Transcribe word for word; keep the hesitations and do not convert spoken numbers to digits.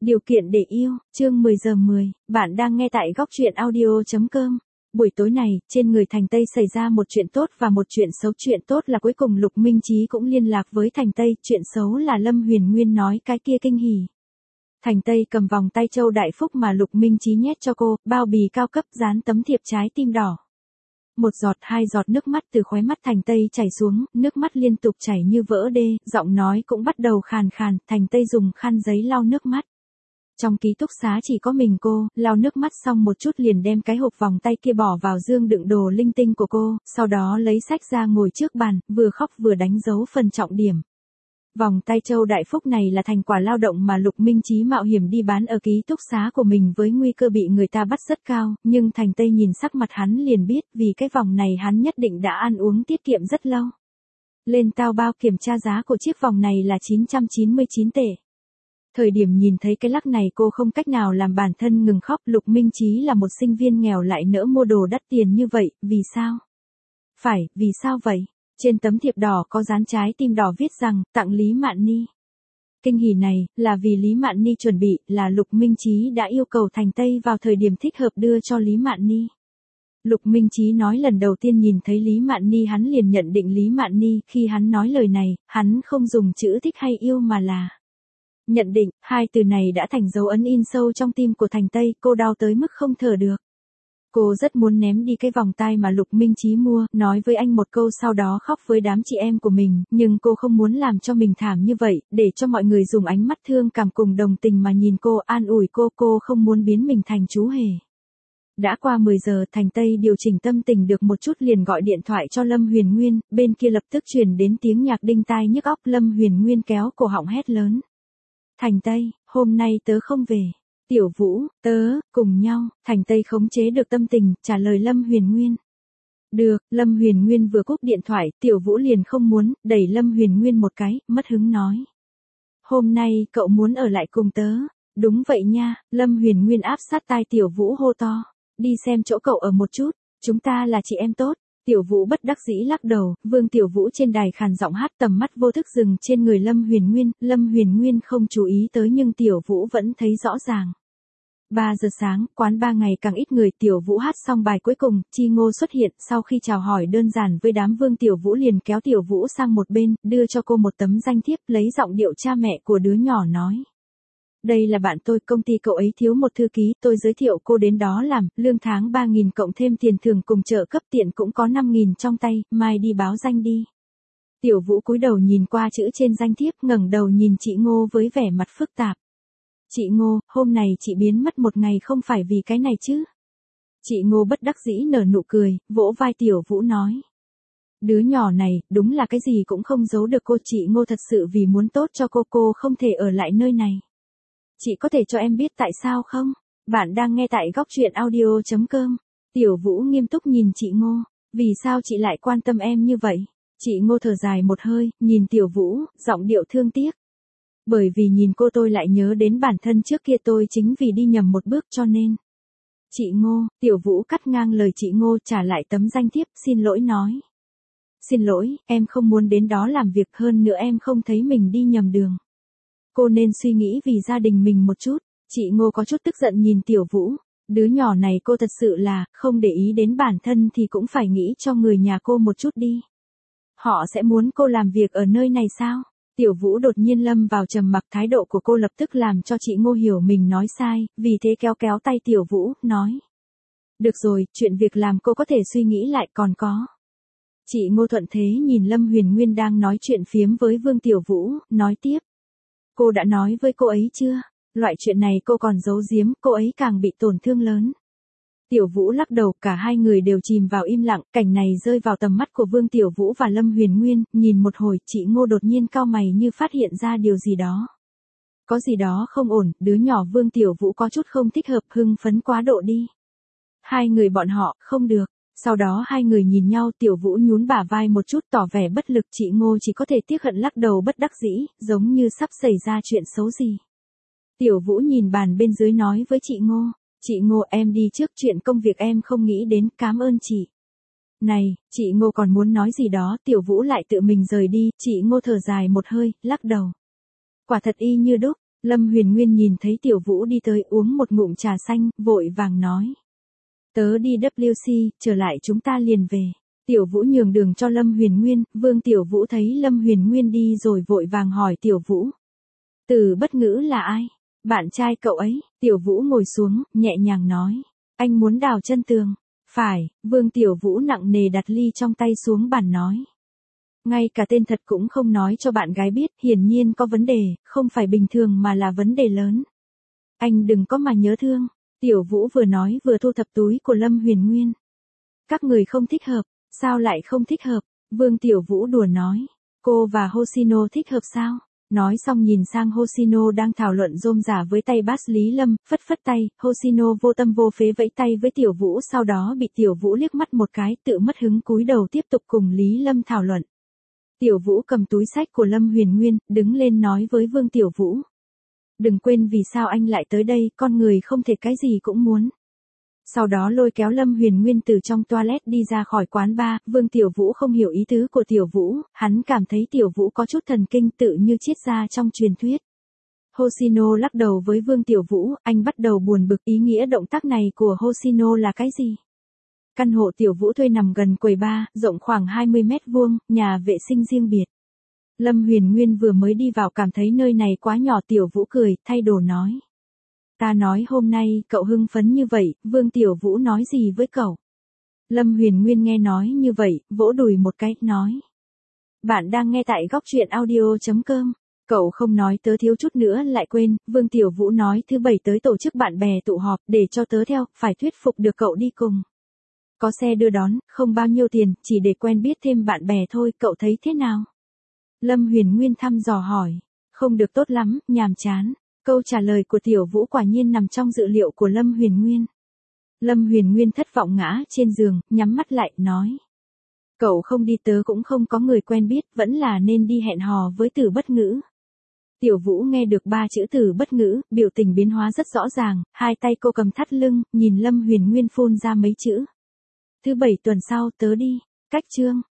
Điều kiện để yêu, chương mười giờ mười, bạn đang nghe tại góc truyện audio chấm com. Buổi tối này, trên người Thành Tây xảy ra một chuyện tốt và một chuyện xấu. Chuyện tốt là cuối cùng Lục Minh Chí cũng liên lạc với Thành Tây, chuyện xấu là Lâm Huyền Nguyên nói cái kia kinh hỉ. Thành Tây cầm vòng tay Châu Đại Phúc mà Lục Minh Chí nhét cho cô, bao bì cao cấp dán tấm thiệp trái tim đỏ. Một giọt hai giọt nước mắt từ khóe mắt Thành Tây chảy xuống, nước mắt liên tục chảy như vỡ đê, giọng nói cũng bắt đầu khàn khàn, Thành Tây dùng khăn giấy lau nước mắt. Trong ký túc xá chỉ có mình cô, lau nước mắt xong một chút liền đem cái hộp vòng tay kia bỏ vào dương đựng đồ linh tinh của cô, sau đó lấy sách ra ngồi trước bàn, vừa khóc vừa đánh dấu phần trọng điểm. Vòng tay Châu Đại Phúc này là thành quả lao động mà Lục Minh Chí mạo hiểm đi bán ở ký túc xá của mình với nguy cơ bị người ta bắt rất cao, nhưng Thành Tây nhìn sắc mặt hắn liền biết vì cái vòng này hắn nhất định đã ăn uống tiết kiệm rất lâu. Lên tao bao kiểm tra giá của chiếc vòng này là chín trăm chín mươi chín tệ. Thời điểm nhìn thấy cái lắc này cô không cách nào làm bản thân ngừng khóc. Lục Minh Chí là một sinh viên nghèo lại nỡ mua đồ đắt tiền như vậy, vì sao? Phải, vì sao vậy? Trên tấm thiệp đỏ có dán trái tim đỏ viết rằng, tặng Lý Mạn Ni. Kinh hỉ này, là vì Lý Mạn Ni chuẩn bị, là Lục Minh Chí đã yêu cầu Thành Tây vào thời điểm thích hợp đưa cho Lý Mạn Ni. Lục Minh Chí nói lần đầu tiên nhìn thấy Lý Mạn Ni hắn liền nhận định Lý Mạn Ni, khi hắn nói lời này, hắn không dùng chữ thích hay yêu mà là nhận định. Hai từ này đã thành dấu ấn in sâu trong tim của Thành Tây, cô đau tới mức không thở được. Cô rất muốn ném đi cái vòng tay mà Lục Minh Chí mua, nói với anh một câu sau đó khóc với đám chị em của mình, nhưng cô không muốn làm cho mình thảm như vậy, để cho mọi người dùng ánh mắt thương cảm cùng đồng tình mà nhìn cô, an ủi cô, cô không muốn biến mình thành chú hề. Đã qua mười giờ, Thành Tây điều chỉnh tâm tình được một chút liền gọi điện thoại cho Lâm Huyền Nguyên, bên kia lập tức truyền đến tiếng nhạc đinh tai nhức óc. Lâm Huyền Nguyên kéo cổ họng hét lớn. Thành Tây, hôm nay tớ không về. Tiểu Vũ, tớ, cùng nhau. Thành Tây khống chế được tâm tình, trả lời Lâm Huyền Nguyên. Được, Lâm Huyền Nguyên vừa cúp điện thoại, Tiểu Vũ liền không muốn, đẩy Lâm Huyền Nguyên một cái, mất hứng nói. Hôm nay, cậu muốn ở lại cùng tớ. Đúng vậy nha, Lâm Huyền Nguyên áp sát tai Tiểu Vũ hô to. Đi xem chỗ cậu ở một chút, chúng ta là chị em tốt. Tiểu Vũ bất đắc dĩ lắc đầu, Vương Tiểu Vũ trên đài khàn giọng hát, tầm mắt vô thức dừng trên người Lâm Huyền Nguyên, Lâm Huyền Nguyên không chú ý tới nhưng Tiểu Vũ vẫn thấy rõ ràng. ba giờ sáng, quán ba ngày càng ít người. Tiểu Vũ hát xong bài cuối cùng, Chi Ngô xuất hiện, sau khi chào hỏi đơn giản với đám Vương Tiểu Vũ liền kéo Tiểu Vũ sang một bên, đưa cho cô một tấm danh thiếp, lấy giọng điệu cha mẹ của đứa nhỏ nói. Đây là bạn tôi, công ty cậu ấy thiếu một thư ký, tôi giới thiệu cô đến đó làm, lương tháng ba nghìn cộng thêm tiền thưởng cùng trợ cấp tiện cũng có năm nghìn trong tay, mai đi báo danh đi. Tiểu Vũ cúi đầu nhìn qua chữ trên danh thiếp, ngẩng đầu nhìn chị Ngô với vẻ mặt phức tạp. Chị Ngô, hôm nay chị biến mất một ngày không phải vì cái này chứ? Chị Ngô bất đắc dĩ nở nụ cười, vỗ vai Tiểu Vũ nói. Đứa nhỏ này, đúng là cái gì cũng không giấu được cô. Chị Ngô thật sự vì muốn tốt cho cô, cô không thể ở lại nơi này. Chị có thể cho em biết tại sao không? Bạn đang nghe tại góc truyện audio chấm com. Tiểu Vũ nghiêm túc nhìn chị Ngô. Vì sao chị lại quan tâm em như vậy? Chị Ngô thở dài một hơi, nhìn Tiểu Vũ, giọng điệu thương tiếc. Bởi vì nhìn cô tôi lại nhớ đến bản thân trước kia tôi chính vì đi nhầm một bước cho nên. Chị Ngô, Tiểu Vũ cắt ngang lời chị Ngô, trả lại tấm danh thiếp, xin lỗi nói. Xin lỗi, em không muốn đến đó làm việc, hơn nữa em không thấy mình đi nhầm đường. Cô nên suy nghĩ vì gia đình mình một chút. Chị Ngô có chút tức giận nhìn Tiểu Vũ. Đứa nhỏ này cô thật sự là, không để ý đến bản thân thì cũng phải nghĩ cho người nhà cô một chút đi. Họ sẽ muốn cô làm việc ở nơi này sao? Tiểu Vũ đột nhiên lâm vào trầm mặc, thái độ của cô lập tức làm cho chị Ngô hiểu mình nói sai, vì thế kéo kéo tay Tiểu Vũ, nói. Được rồi, chuyện việc làm cô có thể suy nghĩ lại, còn có. Chị Ngô thuận thế nhìn Lâm Huyền Nguyên đang nói chuyện phiếm với Vương Tiểu Vũ, nói tiếp. Cô đã nói với cô ấy chưa? Loại chuyện này cô còn giấu giếm, cô ấy càng bị tổn thương lớn. Tiểu Vũ lắc đầu, cả hai người đều chìm vào im lặng, cảnh này rơi vào tầm mắt của Vương Tiểu Vũ và Lâm Huyền Nguyên, nhìn một hồi, chị Ngô đột nhiên cau mày như phát hiện ra điều gì đó. Có gì đó không ổn, đứa nhỏ Vương Tiểu Vũ có chút không thích hợp, hưng phấn quá độ đi. Hai người bọn họ, không được. Sau đó hai người nhìn nhau, Tiểu Vũ nhún bả vai một chút tỏ vẻ bất lực, chị Ngô chỉ có thể tiếc hận lắc đầu bất đắc dĩ, giống như sắp xảy ra chuyện xấu gì. Tiểu Vũ nhìn bàn bên dưới nói với chị Ngô, chị Ngô em đi trước, chuyện công việc em không nghĩ đến, cảm ơn chị. Này, chị Ngô còn muốn nói gì đó, Tiểu Vũ lại tự mình rời đi, chị Ngô thở dài một hơi, lắc đầu. Quả thật y như đúc, Lâm Huyền Nguyên nhìn thấy Tiểu Vũ đi tới uống một ngụm trà xanh, vội vàng nói. Tớ đi W C, trở lại chúng ta liền về. Tiểu Vũ nhường đường cho Lâm Huyền Nguyên, Vương Tiểu Vũ thấy Lâm Huyền Nguyên đi rồi vội vàng hỏi Tiểu Vũ. Từ Bất Ngữ là ai? Bạn trai cậu ấy. Tiểu Vũ ngồi xuống, nhẹ nhàng nói. Anh muốn đào chân tường. Phải, Vương Tiểu Vũ nặng nề đặt ly trong tay xuống bàn nói. Ngay cả tên thật cũng không nói cho bạn gái biết, hiển nhiên có vấn đề, không phải bình thường mà là vấn đề lớn. Anh đừng có mà nhớ thương. Tiểu Vũ vừa nói vừa thu thập túi của Lâm Huyền Nguyên. Các người không thích hợp, sao lại không thích hợp? Vương Tiểu Vũ đùa nói. Cô và Hoshino thích hợp sao? Nói xong nhìn sang Hoshino đang thảo luận rôm rả với tay bass Lý Lâm, phất phất tay, Hoshino vô tâm vô phế vẫy tay với Tiểu Vũ, sau đó bị Tiểu Vũ liếc mắt một cái, tự mất hứng cúi đầu tiếp tục cùng Lý Lâm thảo luận. Tiểu Vũ cầm túi sách của Lâm Huyền Nguyên, đứng lên nói với Vương Tiểu Vũ. Đừng quên vì sao anh lại tới đây, con người không thể cái gì cũng muốn. Sau đó lôi kéo Lâm Huyền Nguyên từ trong toilet đi ra khỏi quán bar, Vương Tiểu Vũ không hiểu ý tứ của Tiểu Vũ, hắn cảm thấy Tiểu Vũ có chút thần kinh tự như triết ra trong truyền thuyết. Hoshino lắc đầu với Vương Tiểu Vũ, anh bắt đầu buồn bực ý nghĩa động tác này của Hoshino là cái gì? Căn hộ Tiểu Vũ thuê nằm gần quầy bar, rộng khoảng hai mươi mét vuông, nhà vệ sinh riêng biệt. Lâm Huyền Nguyên vừa mới đi vào cảm thấy nơi này quá nhỏ. Tiểu Vũ cười, thay đồ nói. Ta nói hôm nay cậu hưng phấn như vậy, Vương Tiểu Vũ nói gì với cậu? Lâm Huyền Nguyên nghe nói như vậy, vỗ đùi một cái, nói. Bạn đang nghe tại góc truyện audio chấm com. Cậu không nói tớ thiếu chút nữa lại quên, Vương Tiểu Vũ nói thứ bảy tới tổ chức bạn bè tụ họp để cho tớ theo, phải thuyết phục được cậu đi cùng. Có xe đưa đón, không bao nhiêu tiền, chỉ để quen biết thêm bạn bè thôi, cậu thấy thế nào? Lâm Huyền Nguyên thăm dò hỏi. Không được tốt lắm, nhàm chán. Câu trả lời của Tiểu Vũ quả nhiên nằm trong dự liệu của Lâm Huyền Nguyên. Lâm Huyền Nguyên thất vọng ngã trên giường, nhắm mắt lại, nói. Cậu không đi tớ cũng không có người quen biết, vẫn là nên đi hẹn hò với Từ Bất Ngữ. Tiểu Vũ nghe được ba chữ Từ Bất Ngữ, biểu tình biến hóa rất rõ ràng, hai tay cô cầm thắt lưng, nhìn Lâm Huyền Nguyên phun ra mấy chữ. Thứ bảy tuần sau tớ đi, cách chương.